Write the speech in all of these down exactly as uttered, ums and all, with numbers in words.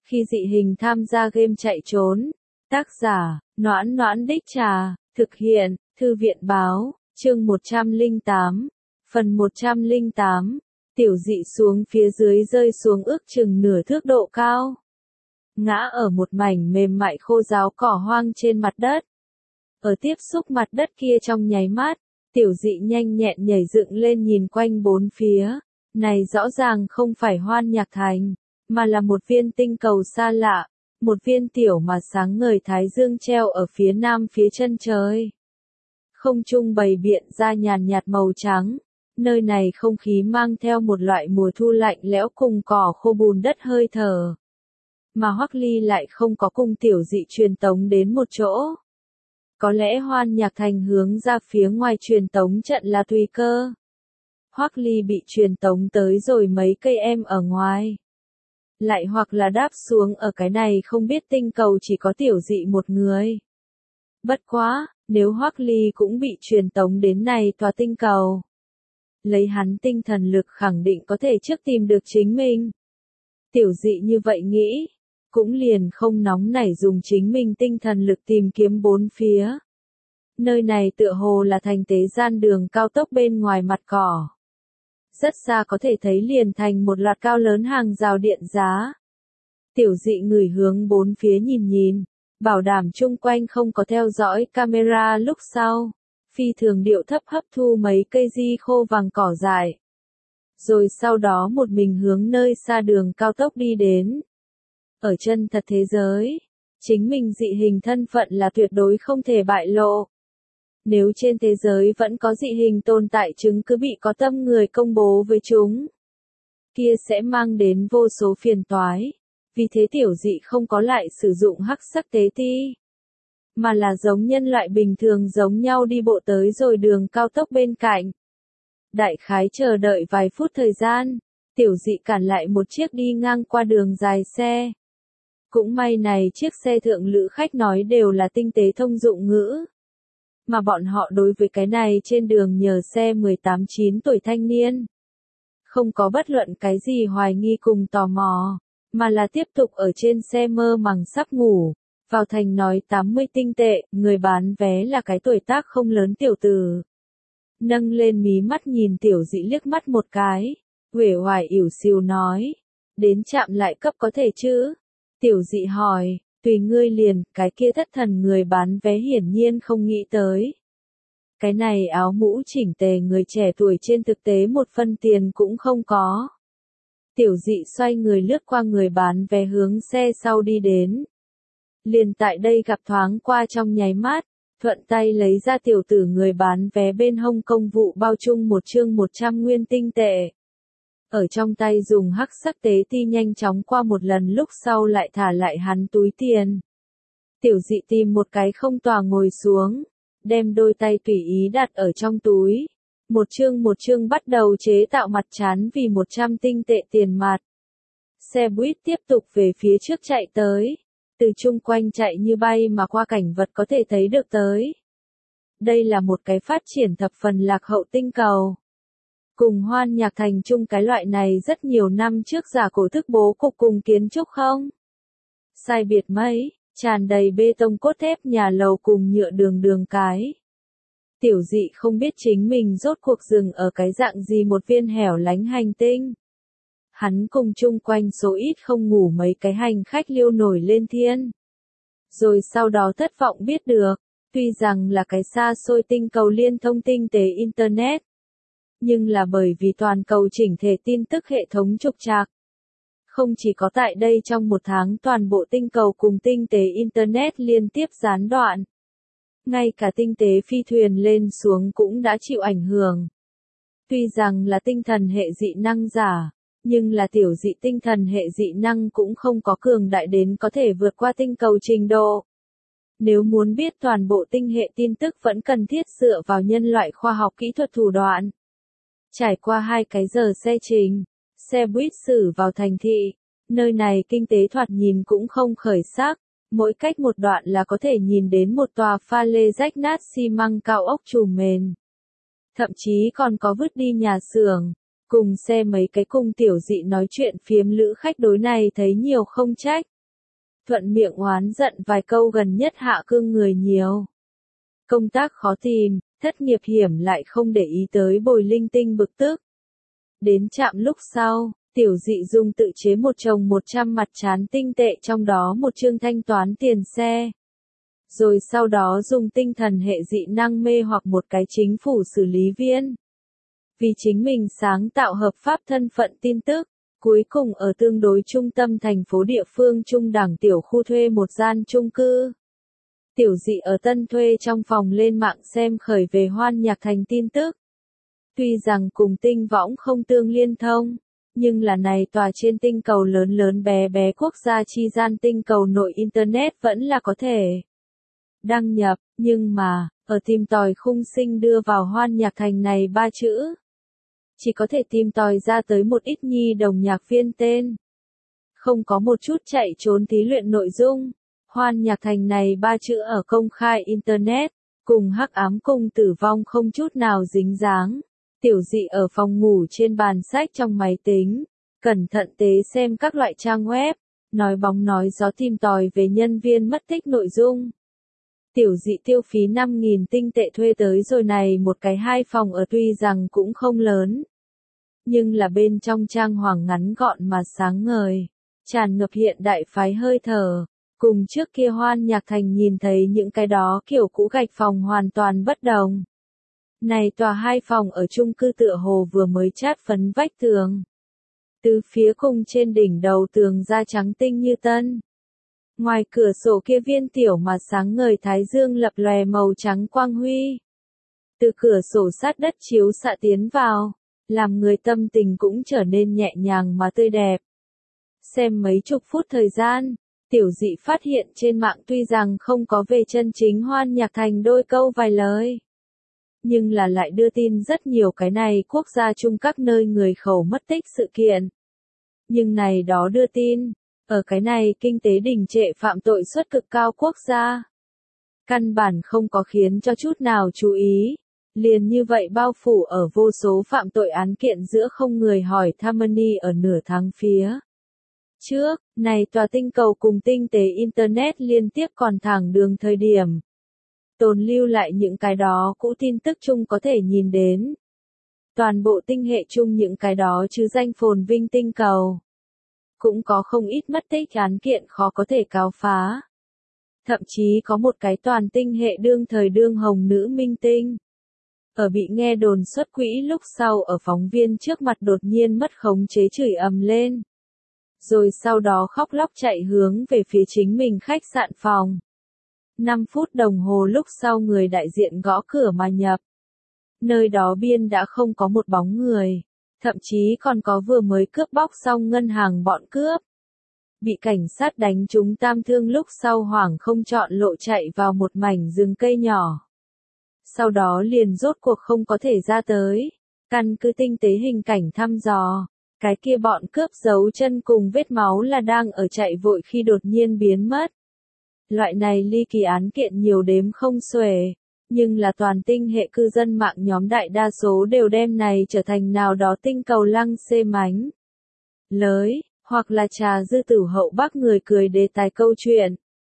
Khi dị hình tham gia game chạy trốn. Tác giả, Noãn Noãn Đích Trà, thực hiện, Thư viện Báo, chương một trăm lẻ tám, phần một trăm lẻ tám, tiểu dị xuống phía dưới rơi xuống ước chừng nửa thước độ cao. Ngã ở một mảnh mềm mại khô ráo cỏ hoang trên mặt đất. Ở tiếp xúc mặt đất kia trong nháy mắt, tiểu dị nhanh nhẹn nhảy dựng lên nhìn quanh bốn phía. Này rõ ràng không phải Hoan Nhạc Thành, mà là một viên tinh cầu xa lạ, một viên tiểu mà sáng ngời thái dương treo ở phía nam phía chân trời. Không trung bày biện ra nhàn nhạt màu trắng, nơi này không khí mang theo một loại mùa thu lạnh lẽo cùng cỏ khô bùn đất hơi thở. Mà Hoắc Ly lại không có cùng tiểu dị truyền tống đến một chỗ. Có lẽ Hoan Nhạc Thành hướng ra phía ngoài truyền tống trận là tùy cơ. Hoắc Ly bị truyền tống tới rồi mấy cây em ở ngoài. Lại hoặc là đáp xuống ở cái này không biết tinh cầu chỉ có tiểu dị một người. Bất quá, nếu Hoắc Ly cũng bị truyền tống đến này tòa tinh cầu. Lấy hắn tinh thần lực khẳng định có thể trước tìm được chính mình. Tiểu dị như vậy nghĩ, cũng liền không nóng nảy dùng chính mình tinh thần lực tìm kiếm bốn phía. Nơi này tựa hồ là thành tế gian đường cao tốc bên ngoài mặt cỏ. Rất xa có thể thấy liền thành một loạt cao lớn hàng rào điện giá. Tiểu dị ngửi hướng bốn phía nhìn nhìn, bảo đảm chung quanh không có theo dõi camera lúc sau. Phi thường điệu thấp hấp thu mấy cây di khô vàng cỏ dại. Rồi sau đó một mình hướng nơi xa đường cao tốc đi đến. Ở chân thật thế giới, chính mình dị hình thân phận là tuyệt đối không thể bại lộ. Nếu trên thế giới vẫn có dị hình tồn tại chứng cứ bị có tâm người công bố với chúng, kia sẽ mang đến vô số phiền toái. Vì thế tiểu dị không có lại sử dụng hắc sắc tế ti, mà là giống nhân loại bình thường giống nhau đi bộ tới rồi đường cao tốc bên cạnh. Đại khái chờ đợi vài phút thời gian, tiểu dị cản lại một chiếc đi ngang qua đường dài xe. Cũng may này chiếc xe thượng lữ khách nói đều là tinh tế thông dụng ngữ. Mà bọn họ đối với cái này trên đường nhờ xe mười tám chín tuổi thanh niên. Không có bất luận cái gì hoài nghi cùng tò mò, mà là tiếp tục ở trên xe mơ màng sắp ngủ. Vào thành nói tám mươi tinh tệ, người bán vé là cái tuổi tác không lớn tiểu tử. Nâng lên mí mắt nhìn tiểu dị liếc mắt một cái, uể oải ỉu xìu nói, đến chạm lại cấp có thể chứ? Tiểu dị hỏi, tùy ngươi liền, cái kia thất thần người bán vé hiển nhiên không nghĩ tới. Cái này áo mũ chỉnh tề người trẻ tuổi trên thực tế một phân tiền cũng không có. Tiểu dị xoay người lướt qua người bán vé hướng xe sau đi đến. Liền tại đây gặp thoáng qua trong nháy mắt, thuận tay lấy ra tiểu tử người bán vé bên hông công vụ bao chung một chương một trăm nguyên tinh tệ. Ở trong tay dùng hắc sắc tế ti nhanh chóng qua một lần lúc sau lại thả lại hắn túi tiền. Tiểu dị tìm một cái không tòa ngồi xuống, đem đôi tay tùy ý đặt ở trong túi. Một chương một chương bắt đầu chế tạo mặt trán vì một trăm tinh tệ tiền mặt. Xe buýt tiếp tục về phía trước chạy tới. Từ chung quanh chạy như bay mà qua cảnh vật có thể thấy được tới. Đây là một cái phát triển thập phần lạc hậu tinh cầu. Cùng Hoan Nhạc Thành chung cái loại này rất nhiều năm trước giả cổ thức bố cục cùng kiến trúc không? Sai biệt mấy, tràn đầy bê tông cốt thép nhà lầu cùng nhựa đường đường cái. Tiểu dị không biết chính mình rốt cuộc dừng ở cái dạng gì một viên hẻo lánh hành tinh. Hắn cùng chung quanh số ít không ngủ mấy cái hành khách liêu nổi lên thiên. Rồi sau đó thất vọng biết được, tuy rằng là cái xa xôi tinh cầu liên thông tinh tế Internet. Nhưng là bởi vì toàn cầu chỉnh thể tin tức hệ thống trục trặc. Không chỉ có tại đây trong một tháng toàn bộ tinh cầu cùng tinh tế Internet liên tiếp gián đoạn. Ngay cả tinh tế phi thuyền lên xuống cũng đã chịu ảnh hưởng. Tuy rằng là tinh thần hệ dị năng giả, nhưng là tiểu dị tinh thần hệ dị năng cũng không có cường đại đến có thể vượt qua tinh cầu trình độ. Nếu muốn biết toàn bộ tinh hệ tin tức vẫn cần thiết dựa vào nhân loại khoa học kỹ thuật thủ đoạn. Trải qua hai cái giờ xe trình, xe buýt xử vào thành thị, nơi này kinh tế thoạt nhìn cũng không khởi sắc, mỗi cách một đoạn là có thể nhìn đến một tòa pha lê rách nát xi măng cao ốc trùm mền. Thậm chí còn có vứt đi nhà xưởng, cùng xe mấy cái cung tiểu dị nói chuyện phiếm lữ khách đối này thấy nhiều không trách. thuận miệng oán giận vài câu gần nhất hạ cương người nhiều. Công tác khó tìm, thất nghiệp hiểm lại không để ý tới bồi linh tinh bực tức. Đến trạm lúc sau, Tiểu Dị Dung tự chế một chồng một trăm mặt trán tinh tệ trong đó một chương thanh toán tiền xe. Rồi sau đó dùng tinh thần hệ dị năng mê hoặc một cái chính phủ xử lý viên. Vì chính mình sáng tạo hợp pháp thân phận tin tức, cuối cùng ở tương đối trung tâm thành phố địa phương trung đẳng tiểu khu thuê một gian chung cư. Tiểu Dị ở Tân thuê trong phòng lên mạng xem khởi về Hoan Nhạc Thành tin tức. Tuy rằng cùng tinh võng không tương liên thông, nhưng là này tòa trên tinh cầu lớn lớn bé bé quốc gia chi gian tinh cầu nội Internet vẫn là có thể đăng nhập, nhưng mà, ở tìm tòi khung sinh đưa vào Hoan Nhạc Thành này ba chữ. Chỉ có thể tìm tòi ra tới một ít nhi đồng nhạc viên tên. Không có một chút chạy trốn thí luyện nội dung. Hoan Nhạc Thành này ba chữ ở công khai Internet, cùng hắc ám cung tử vong không chút nào dính dáng. Tiểu Dị ở phòng ngủ trên bàn sách trong máy tính, cẩn thận tế xem các loại trang web, nói bóng nói gió tìm tòi về nhân viên mất tích nội dung. Tiểu Dị tiêu phí năm nghìn tinh tệ thuê tới rồi này một cái hai phòng ở tuy rằng cũng không lớn. Nhưng là bên trong trang hoàng ngắn gọn mà sáng ngời, tràn ngập hiện đại phái hơi thở, cùng trước kia Hoan Nhạc Thành nhìn thấy những cái đó kiểu cũ gạch phòng hoàn toàn bất đồng. Này tòa hai phòng ở chung cư tựa hồ vừa mới chát phấn vách tường. Từ phía cùng trên đỉnh đầu tường da trắng tinh như tân. Ngoài cửa sổ kia viên tiểu mà sáng ngời thái dương lập lòe màu trắng quang huy. Từ cửa sổ sát đất chiếu xạ tiến vào, làm người tâm tình cũng trở nên nhẹ nhàng mà tươi đẹp. Xem mấy chục phút thời gian, Tiểu Dị phát hiện trên mạng tuy rằng không có về chân chính Hoan Nhạc Thành đôi câu vài lời. Nhưng là lại đưa tin rất nhiều cái này quốc gia chung các nơi người khẩu mất tích sự kiện. Nhưng này đó đưa tin, ở cái này kinh tế đình trệ phạm tội suất cực cao quốc gia. Căn bản không có khiến cho chút nào chú ý. Liền như vậy bao phủ ở vô số phạm tội án kiện giữa không người hỏi Tammany ở nửa tháng phía. Trước, này tòa tinh cầu cùng tinh tế Internet liên tiếp còn thẳng đường thời điểm. Tồn lưu lại những cái đó cũ tin tức chung có thể nhìn đến. Toàn bộ tinh hệ chung những cái đó chứ danh phồn vinh tinh cầu. Cũng có không ít mất tích án kiện khó có thể cáo phá. Thậm chí có một cái toàn tinh hệ đương thời đương hồng nữ minh tinh. Ở bị nghe đồn xuất quỹ lúc sau ở phóng viên trước mặt đột nhiên mất khống chế chửi ầm lên. Rồi sau đó khóc lóc chạy hướng về phía chính mình khách sạn phòng. năm phút đồng hồ lúc sau người đại diện gõ cửa mà nhập. Nơi đó biên đã không có một bóng người. Thậm chí còn có vừa mới cướp bóc xong ngân hàng bọn cướp. Bị cảnh sát đánh trúng tam thương lúc sau hoảng không chọn lộ chạy vào một mảnh rừng cây nhỏ. Sau đó liền rốt cuộc không có thể ra tới. Căn cứ tinh tế hình cảnh thăm dò. Cái kia bọn cướp dấu chân cùng vết máu là đang ở chạy vội khi đột nhiên biến mất. Loại này ly kỳ án kiện nhiều đếm không xuể. Nhưng là toàn tinh hệ cư dân mạng nhóm đại đa số đều đem này trở thành nào đó tinh cầu lăng xê mánh. Lới, hoặc là trà dư tử hậu bác người cười đề tài câu chuyện.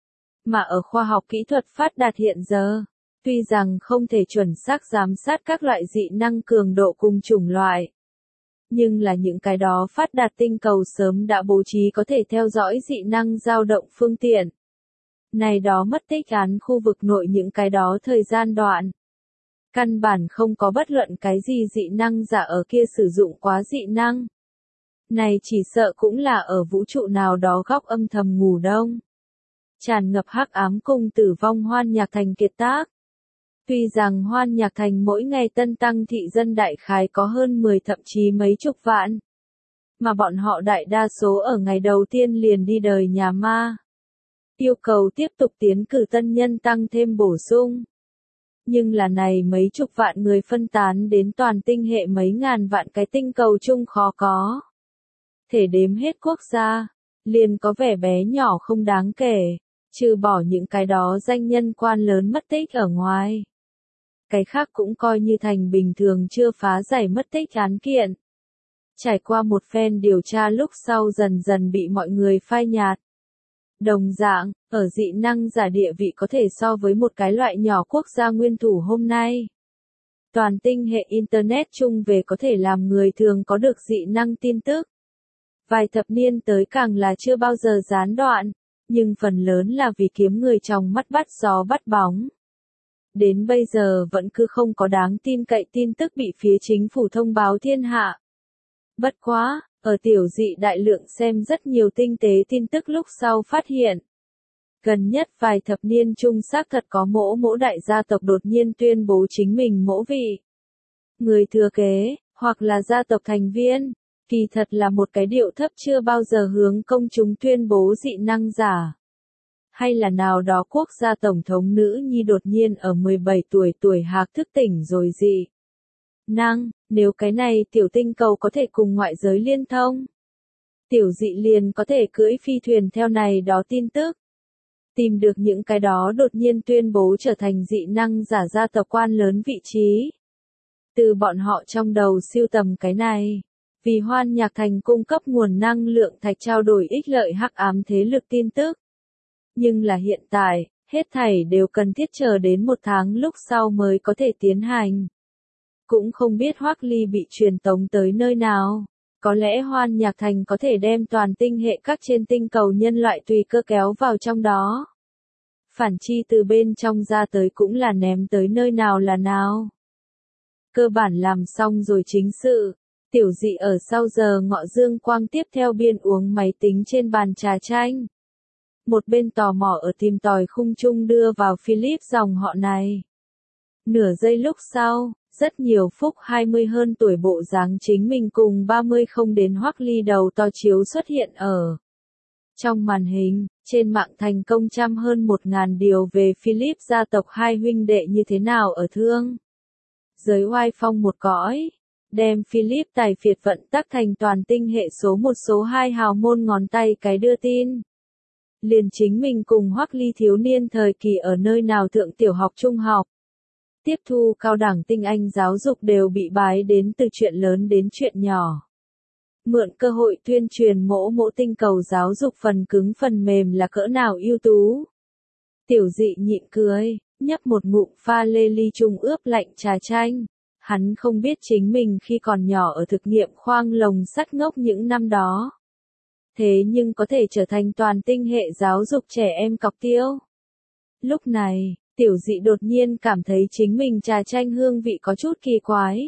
Mà ở khoa học kỹ thuật phát đạt hiện giờ, tuy rằng không thể chuẩn xác giám sát các loại dị năng cường độ cùng chủng loại. Nhưng là những cái đó phát đạt tinh cầu sớm đã bố trí có thể theo dõi dị năng dao động phương tiện. Này đó mất tích án khu vực nội những cái đó thời gian đoạn. Căn bản không có bất luận cái gì dị năng giả ở kia sử dụng quá dị năng. Này chỉ sợ cũng là ở vũ trụ nào đó góc âm thầm ngủ đông. Tràn ngập hắc ám cùng tử vong Hoan Nhạc Thành kiệt tác. Tuy rằng Hoan Nhạc Thành mỗi ngày tân tăng thị dân đại khái có hơn mười thậm chí mấy chục vạn. Mà bọn họ đại đa số ở ngày đầu tiên liền đi đời nhà ma. Yêu cầu tiếp tục tiến cử tân nhân tăng thêm bổ sung. Nhưng là này mấy chục vạn người phân tán đến toàn tinh hệ mấy ngàn vạn cái tinh cầu chung khó có. Thể đếm hết quốc gia, liền có vẻ bé nhỏ không đáng kể, trừ bỏ những cái đó danh nhân quan lớn mất tích ở ngoài. Cái khác cũng coi như thành bình thường chưa phá giải mất tích án kiện. Trải qua một phen điều tra lúc sau dần dần bị mọi người phai nhạt. Đồng dạng, ở dị năng giả địa vị có thể so với một cái loại nhỏ quốc gia nguyên thủ hôm nay. Toàn tinh hệ Internet chung về có thể làm người thường có được dị năng tin tức. Vài thập niên tới càng là chưa bao giờ gián đoạn, nhưng phần lớn là vì kiếm người trong mắt bắt gió bắt bóng. Đến bây giờ vẫn cứ không có đáng tin cậy tin tức bị phía chính phủ thông báo thiên hạ. Bất quá, ở tiểu dị đại lượng xem rất nhiều tinh tế tin tức lúc sau phát hiện. Gần nhất vài thập niên chung xác thật có mỗ mỗ đại gia tộc đột nhiên tuyên bố chính mình mỗ vị. Người thừa kế, hoặc là gia tộc thành viên, kỳ thật là một cái điệu thấp chưa bao giờ hướng công chúng tuyên bố dị năng giả. Hay là nào đó quốc gia tổng thống nữ nhi đột nhiên ở mười bảy tuổi tuổi hạc thức tỉnh rồi dị năng, nếu cái này tiểu tinh cầu có thể cùng ngoại giới liên thông. Tiểu dị liền có thể cưỡi phi thuyền theo này đó tin tức. Tìm được những cái đó đột nhiên tuyên bố trở thành dị năng giả gia tộc quan lớn vị trí. Từ bọn họ trong đầu siêu tầm cái này. Vì Hoan Nhạc Thành cung cấp nguồn năng lượng thạch trao đổi ích lợi hắc ám thế lực tin tức. Nhưng là hiện tại, hết thảy đều cần thiết chờ đến một tháng lúc sau mới có thể tiến hành. Cũng không biết Hoắc Ly bị truyền tống tới nơi nào. Có lẽ Hoan Nhạc Thành có thể đem toàn tinh hệ các trên tinh cầu nhân loại tùy cơ kéo vào trong đó. Phản chi từ bên trong ra tới cũng là ném tới nơi nào là nào. Cơ bản làm xong rồi chính sự. Tiểu dị ở sau giờ ngọ dương quang tiếp theo biên uống máy tính trên bàn trà chanh. Một bên tò mò ở tìm tòi khung chung đưa vào Philip dòng họ này. Nửa giây lúc sau, rất nhiều phúc hai mươi hơn tuổi bộ dáng chính mình cùng ba mươi không đến Hoắc Ly đầu to chiếu xuất hiện ở. Trong màn hình, trên mạng thành công trăm hơn một ngàn điều về Philip gia tộc hai huynh đệ như thế nào ở thương. Giới oai phong một cõi. Đem Philip tài phiệt vận tắc thành toàn tinh hệ số một số hai hào môn ngón tay cái đưa tin. Liền chính mình cùng Hoắc Ly thiếu niên thời kỳ ở nơi nào thượng tiểu học trung học. Tiếp thu cao đẳng tinh anh giáo dục đều bị bái đến từ chuyện lớn đến chuyện nhỏ. Mượn cơ hội tuyên truyền mỗ mỗ tinh cầu giáo dục phần cứng phần mềm là cỡ nào ưu tú. Tiểu dị nhịn cười, nhấp một ngụm pha lê ly chung ướp lạnh trà chanh. Hắn không biết chính mình khi còn nhỏ ở thực nghiệm khoang lồng sắt ngốc những năm đó. Thế nhưng có thể trở thành toàn tinh hệ giáo dục trẻ em cọc tiêu. Lúc này, tiểu dị đột nhiên cảm thấy chính mình trà chanh hương vị có chút kỳ quái.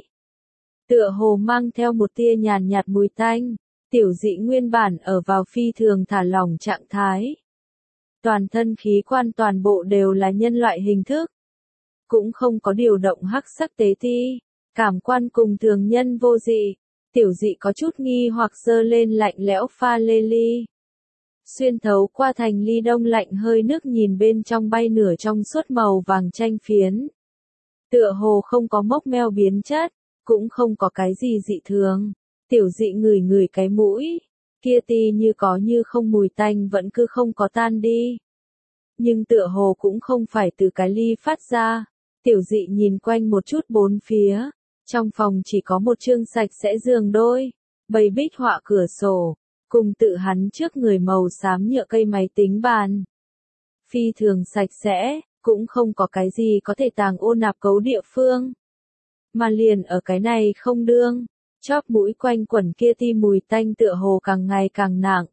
Tựa hồ mang theo một tia nhàn nhạt mùi tanh, tiểu dị nguyên bản ở vào phi thường thả lỏng trạng thái. Toàn thân khí quan toàn bộ đều là nhân loại hình thức. Cũng không có điều động hắc sắc tế ti, cảm quan cùng thường nhân vô dị. Tiểu dị có chút nghi hoặc dơ lên lạnh lẽo pha lê ly. Xuyên thấu qua thành ly đông lạnh hơi nước nhìn bên trong bay nửa trong suốt màu vàng chanh phiến. Tựa hồ không có mốc meo biến chất, cũng không có cái gì dị thường. Tiểu dị ngửi ngửi cái mũi, kia ti như có như không mùi tanh vẫn cứ không có tan đi. Nhưng tựa hồ cũng không phải từ cái ly phát ra. Tiểu dị nhìn quanh một chút bốn phía. Trong phòng chỉ có một chương sạch sẽ giường đôi, bầy bích họa cửa sổ, cùng tự hắn trước người màu xám nhựa cây máy tính bàn. Phi thường sạch sẽ, cũng không có cái gì có thể tàng ô nạp cấu địa phương. Mà liền ở cái này không đương, chóp mũi quanh quẩn kia ti mùi tanh tựa hồ càng ngày càng nặng.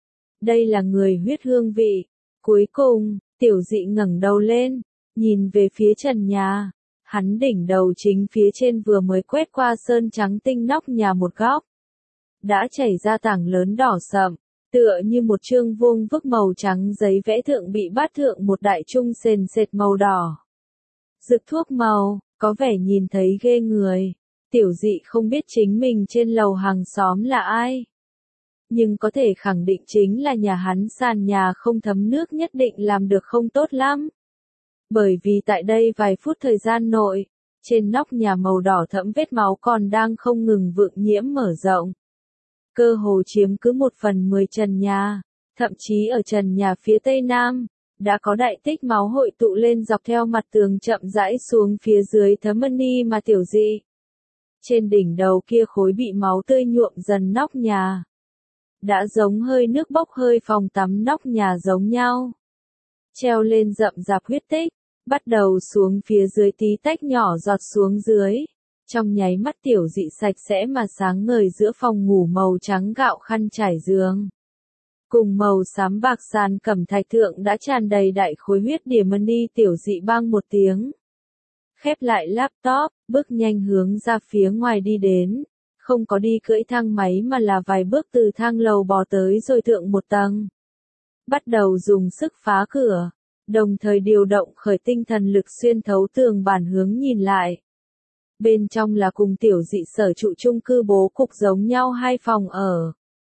Đây là người huyết hương vị. Cuối cùng, tiểu dị ngẩng đầu lên, nhìn về phía trần nhà. Hắn đỉnh đầu chính phía trên vừa mới quét qua sơn trắng tinh nóc nhà một góc. Đã chảy ra tảng lớn đỏ sậm, tựa như một chương vuông vức màu trắng giấy vẽ thượng bị bát thượng một đại trung sền sệt màu đỏ. Rực thuốc màu, có vẻ nhìn thấy ghê người. Tiểu dị không biết chính mình trên lầu hàng xóm là ai. Nhưng có thể khẳng định chính là nhà hắn sàn nhà không thấm nước nhất định làm được không tốt lắm. Bởi vì tại đây vài phút thời gian nội, trên nóc nhà màu đỏ thẫm vết máu còn đang không ngừng vượng nhiễm mở rộng. Cơ hồ chiếm cứ một phần mười trần nhà, thậm chí ở trần nhà phía tây nam, đã có đại tích máu hội tụ lên dọc theo mặt tường chậm rãi xuống phía dưới thấm ni mà tiểu dị. Trên đỉnh đầu kia khối bị máu tươi nhuộm dần nóc nhà. đã giống hơi nước bốc hơi phòng tắm nóc nhà giống nhau. Treo lên rậm rạp huyết tích, bắt đầu xuống phía dưới tí tách nhỏ giọt xuống dưới. Trong nháy mắt tiểu dị sạch sẽ mà sáng ngời giữa phòng ngủ màu trắng gạo khăn trải giường. Cùng màu xám bạc sàn cẩm thạch thượng đã tràn đầy đại khối huyết diamond, tiểu dị bang một tiếng. Khép lại laptop, bước nhanh hướng ra phía ngoài đi đến. Không có đi cưỡi thang máy mà là vài bước từ thang lầu bò tới rồi thượng một tầng. Bắt đầu dùng sức phá cửa, đồng thời điều động khởi tinh thần lực xuyên thấu tường bản hướng nhìn lại. Bên trong là cùng tiểu dị sở trụ chung cư bố cục giống nhau hai phòng ở.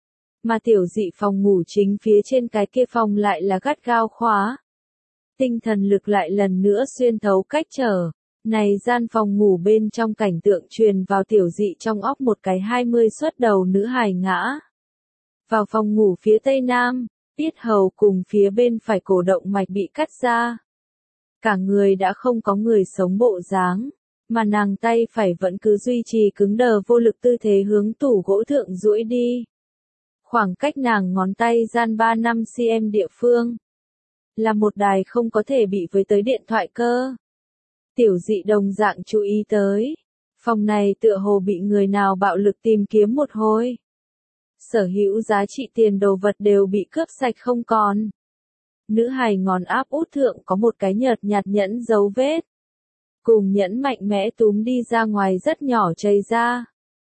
Mà tiểu dị phòng ngủ chính phía trên cái kia phòng lại là gắt gao khóa. Tinh thần lực lại lần nữa xuyên thấu cách trở. Này gian phòng ngủ bên trong cảnh tượng truyền vào tiểu dị trong óc một cái hai mươi xuất đầu nữ hài ngã. Vào phòng ngủ phía tây nam, yết hầu cùng phía bên phải cổ động mạch bị cắt ra. Cả người đã không có người sống bộ dáng, mà nàng tay phải vẫn cứ duy trì cứng đờ vô lực tư thế hướng tủ gỗ thượng duỗi đi. Khoảng cách nàng ngón tay gian ba năm xăng-ti-mét địa phương. Là một đài không có thể bị với tới điện thoại cơ. Tiểu dị đồng dạng chú ý tới. Phòng này tựa hồ bị người nào bạo lực tìm kiếm một hồi. Sở hữu giá trị tiền đồ vật đều bị cướp sạch không còn. Nữ hài ngón áp út thượng có một cái nhợt nhạt nhẫn dấu vết. Cùng nhẫn mạnh mẽ túm đi ra ngoài rất nhỏ chảy ra.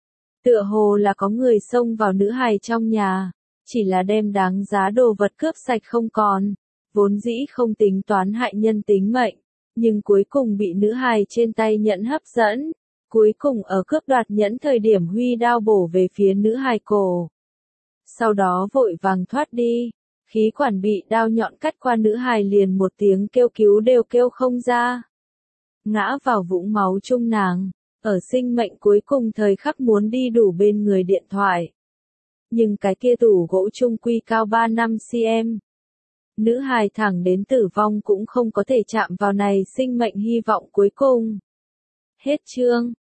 Tựa hồ là có người xông vào nữ hài trong nhà. Chỉ là đem đáng giá đồ vật cướp sạch không còn. Vốn dĩ không tính toán hại nhân tính mệnh. Nhưng cuối cùng bị nữ hài trên tay nhẫn hấp dẫn. Cuối cùng ở cướp đoạt nhẫn thời điểm huy đao bổ về phía nữ hài cổ. Sau đó vội vàng thoát đi. Khí quản bị đao nhọn cắt qua nữ hài liền một tiếng kêu cứu đều kêu không ra. Ngã vào vũng máu chung nàng. Ở sinh mệnh cuối cùng thời khắc muốn đi đủ bên người điện thoại. Nhưng cái kia tủ gỗ chung quy cao ba năm xăng-ti-mét. Nữ hài thẳng đến tử vong cũng không có thể chạm vào này sinh mệnh hy vọng cuối cùng. Hết chương.